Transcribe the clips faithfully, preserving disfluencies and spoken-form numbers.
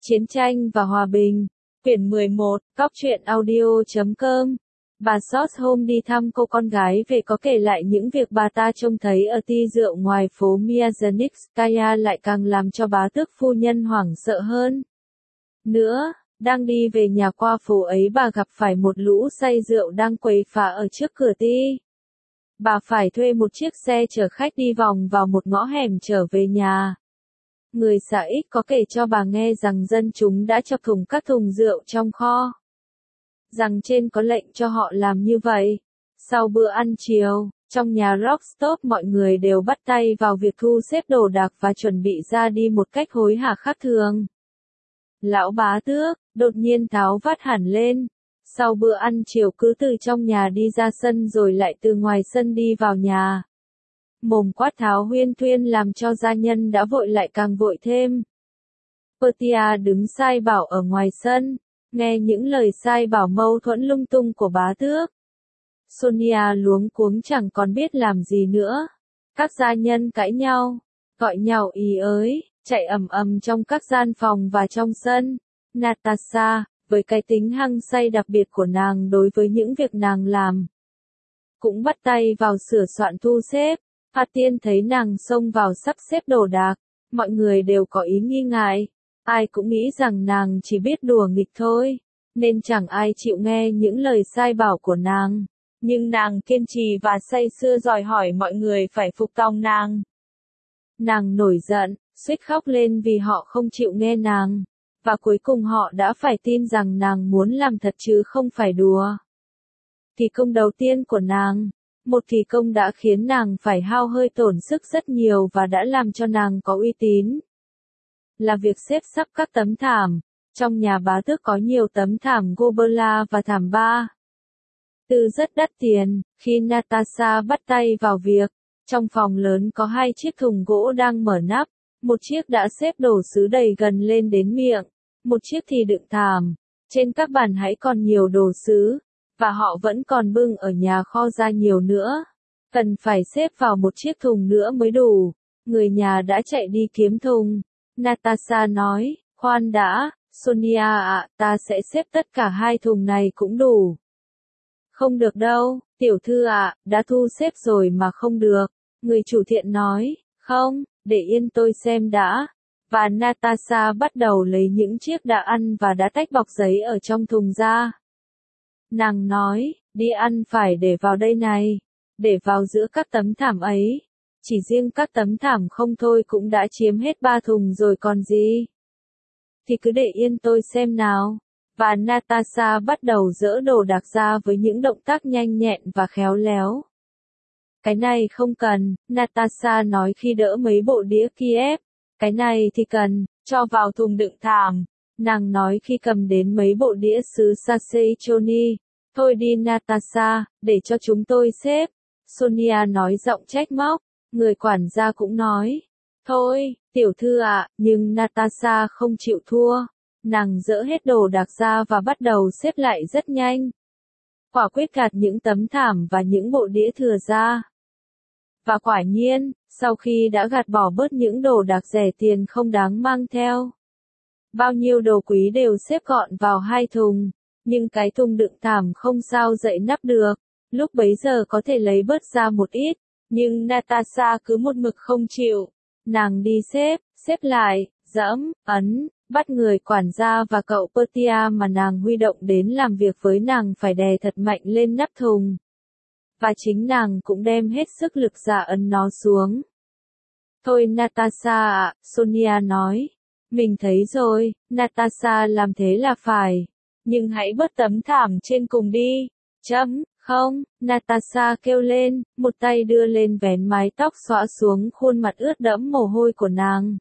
Chiến tranh và hòa bình. Quyển mười một, Cóc truyện audio chấm com. Bà Sot hôm đi thăm cô con gái về có kể lại những việc bà ta trông thấy ở ty rượu ngoài phố Myasnitskaya lại càng làm cho bá tước phu nhân hoảng sợ hơn. Nữa, đang đi về nhà qua phố ấy bà gặp phải một lũ say rượu đang quầy phá ở trước cửa ty. Bà phải thuê một chiếc xe chở khách đi vòng vào một ngõ hẻm trở về nhà. Người xã ít có kể cho bà nghe rằng dân chúng đã chọc thùng các thùng rượu trong kho. Rằng trên có lệnh cho họ làm như vậy. Sau bữa ăn chiều, trong nhà Rockstop mọi người đều bắt tay vào việc thu xếp đồ đạc và chuẩn bị ra đi một cách hối hả khác thường. Lão bá tước, đột nhiên tháo vắt hẳn lên. Sau bữa ăn chiều cứ từ trong nhà đi ra sân rồi lại từ ngoài sân đi vào nhà. Mồm quát tháo huyên thuyên làm cho gia nhân đã vội lại càng vội thêm. Pertia đứng sai bảo ở ngoài sân, nghe những lời sai bảo mâu thuẫn lung tung của bá tước. Sonia luống cuống chẳng còn biết làm gì nữa. Các gia nhân cãi nhau, gọi nhau ý ới, chạy ầm ầm trong các gian phòng và trong sân. Natasha, với cái tính hăng say đặc biệt của nàng đối với những việc nàng làm, cũng bắt tay vào sửa soạn thu xếp. Phát Tiên thấy nàng xông vào sắp xếp đồ đạc, mọi người đều có ý nghi ngại, ai cũng nghĩ rằng nàng chỉ biết đùa nghịch thôi, nên chẳng ai chịu nghe những lời sai bảo của nàng. Nhưng nàng kiên trì và say sưa đòi hỏi mọi người phải phục tòng nàng. Nàng nổi giận, suýt khóc lên vì họ không chịu nghe nàng, và cuối cùng họ đã phải tin rằng nàng muốn làm thật chứ không phải đùa. Kỳ công đầu tiên của nàng, một kỳ công đã khiến nàng phải hao hơi tổn sức rất nhiều và đã làm cho nàng có uy tín, là việc xếp sắp các tấm thảm. Trong nhà bá tước có nhiều tấm thảm Gobela và thảm ba tư rất đắt tiền. Khi Natasha bắt tay vào việc, trong phòng lớn có hai chiếc thùng gỗ đang mở nắp, một chiếc đã xếp đồ sứ đầy gần lên đến miệng, một chiếc thì đựng thảm. Trên các bàn hãy còn nhiều đồ sứ, và họ vẫn còn bưng ở nhà kho ra nhiều nữa. Cần phải xếp vào một chiếc thùng nữa mới đủ. Người nhà đã chạy đi kiếm thùng. Natasha nói, khoan đã, Sonia ạ, ta sẽ xếp tất cả hai thùng này cũng đủ. Không được đâu, tiểu thư ạ, đã thu xếp rồi mà không được. Người chủ thiện nói, không, để yên tôi xem đã. Và Natasha bắt đầu lấy những chiếc đã ăn và đã tách bọc giấy ở trong thùng ra. Nàng nói, đi ăn phải để vào đây này, để vào giữa các tấm thảm ấy. Chỉ riêng các tấm thảm không thôi cũng đã chiếm hết ba thùng rồi còn gì. Thì cứ để yên tôi xem nào. Và Natasha bắt đầu dỡ đồ đạc ra với những động tác nhanh nhẹn và khéo léo. Cái này không cần, Natasha nói khi đỡ mấy bộ đĩa Kiev. Cái này thì cần, cho vào thùng đựng thảm. Nàng nói khi cầm đến mấy bộ đĩa sứ Saseichoni. Thôi đi Natasha, để cho chúng tôi xếp. Sonia nói giọng trách móc. Người quản gia cũng nói. Thôi, tiểu thư ạ, nhưng Natasha không chịu thua. Nàng dỡ hết đồ đạc ra và bắt đầu xếp lại rất nhanh. Quả quyết gạt những tấm thảm và những bộ đĩa thừa ra. Và quả nhiên, sau khi đã gạt bỏ bớt những đồ đạc rẻ tiền không đáng mang theo, bao nhiêu đồ quý đều xếp gọn vào hai thùng, nhưng cái thùng đựng thảm không sao dậy nắp được. Lúc bấy giờ có thể lấy bớt ra một ít, nhưng Natasha cứ một mực không chịu. Nàng đi xếp, xếp lại, dẫm, ấn, bắt người quản gia và cậu Pertia mà nàng huy động đến làm việc với nàng phải đè thật mạnh lên nắp thùng. Và chính nàng cũng đem hết sức lực ra ấn nó xuống. Thôi Natasha ạ, Sonia nói. Mình thấy rồi, Natasha làm thế là phải. Nhưng hãy bớt tấm thảm trên cùng đi. Chấm, không, Natasha kêu lên, một tay đưa lên vén mái tóc xõa xuống khuôn mặt ướt đẫm mồ hôi của nàng.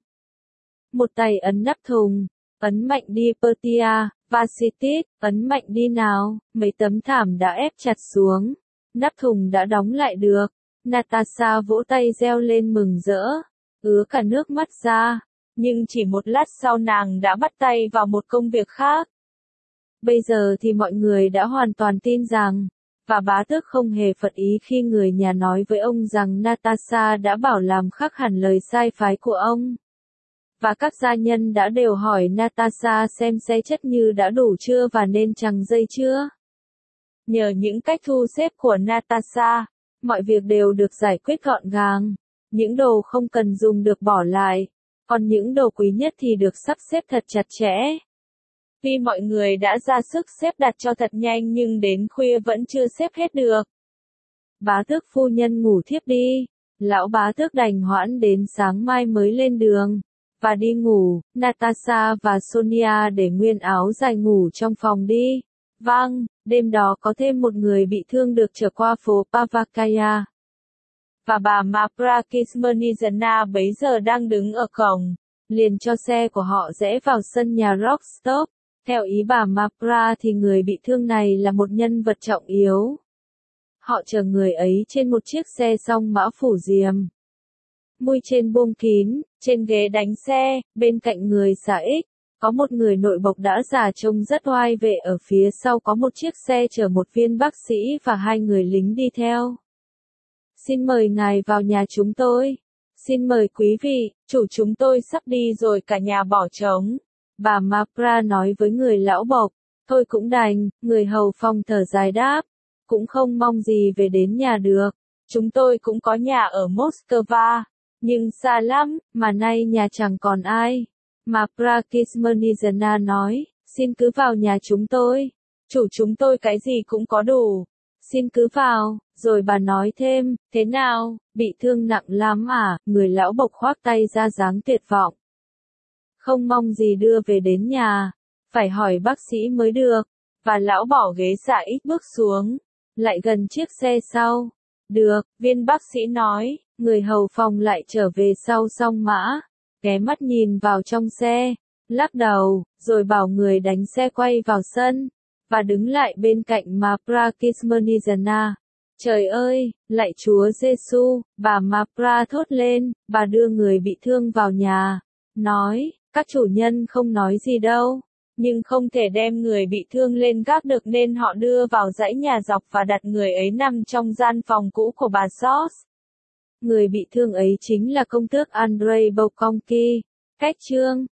Một tay ấn nắp thùng, ấn mạnh đi Pertia, Vasitis, ấn mạnh đi nào, mấy tấm thảm đã ép chặt xuống. Nắp thùng đã đóng lại được. Natasha vỗ tay reo lên mừng rỡ, ứa cả nước mắt ra. Nhưng chỉ một lát sau nàng đã bắt tay vào một công việc khác. Bây giờ thì mọi người đã hoàn toàn tin rằng, và bá tước không hề phật ý khi người nhà nói với ông rằng Natasha đã bảo làm khác hẳn lời sai phái của ông. và các gia nhân đã đều hỏi Natasha xem xe chất như đã đủ chưa và nên chằng dây chưa. Nhờ những cách thu xếp của Natasha, mọi việc đều được giải quyết gọn gàng. Những đồ không cần dùng được bỏ lại, còn những đồ quý nhất thì được sắp xếp thật chặt chẽ. Vì mọi người đã ra sức xếp đặt cho thật nhanh nhưng đến khuya vẫn chưa xếp hết được. Bá tước phu nhân ngủ thiếp đi, lão bá tước đành hoãn đến sáng mai mới lên đường, và đi ngủ. Natasha và Sonia để nguyên áo dài ngủ trong phòng đi. Vâng, đêm đó có thêm một người bị thương được trở qua phố Pavakaya. Và bà Mapra Kismernizhana bấy giờ đang đứng ở cổng, liền cho xe của họ rẽ vào sân nhà Rockstop. Theo ý bà Mapra thì người bị thương này là một nhân vật trọng yếu. Họ chở người ấy trên một chiếc xe song mã phủ diềm. Mui trên buông kín, trên ghế đánh xe, bên cạnh người xà ích, có một người nội bộc đã già trông rất oai vệ, ở phía sau có một chiếc xe chở một viên bác sĩ và hai người lính đi theo. Xin mời ngài vào nhà chúng tôi. Xin mời quý vị, chủ chúng tôi sắp đi rồi, cả nhà bỏ trống. Bà Mapra nói với người lão bộc. Thôi cũng đành, người hầu phòng thở dài đáp. Cũng không mong gì về đến nhà được. Chúng tôi cũng có nhà ở Moscow. Nhưng xa lắm, mà nay nhà chẳng còn ai. Mapra Kismernizhana nói, xin cứ vào nhà chúng tôi. Chủ chúng tôi cái gì cũng có đủ. Xin cứ vào. Rồi bà nói thêm, thế nào, bị thương nặng lắm à? Người lão bộc khoác tay ra dáng tuyệt vọng. Không mong gì đưa về đến nhà, phải hỏi bác sĩ mới được. Và lão bỏ ghế xà ít bước xuống, lại gần chiếc xe sau. Được, viên bác sĩ nói. Người hầu phòng lại trở về sau song mã, ghé mắt nhìn vào trong xe, lắc đầu, rồi bảo người đánh xe quay vào sân, và đứng lại bên cạnh Mapra Kismernizhana. Trời ơi, lạy Chúa Giêsu, bà Mapra thốt lên. Bà đưa người bị thương vào nhà, nói, các chủ nhân không nói gì đâu, nhưng không thể đem người bị thương lên gác được nên họ đưa vào dãy nhà dọc và đặt người ấy nằm trong gian phòng cũ của bà Sos. Người bị thương ấy chính là công tước Andrei Bolkonki. Cách chương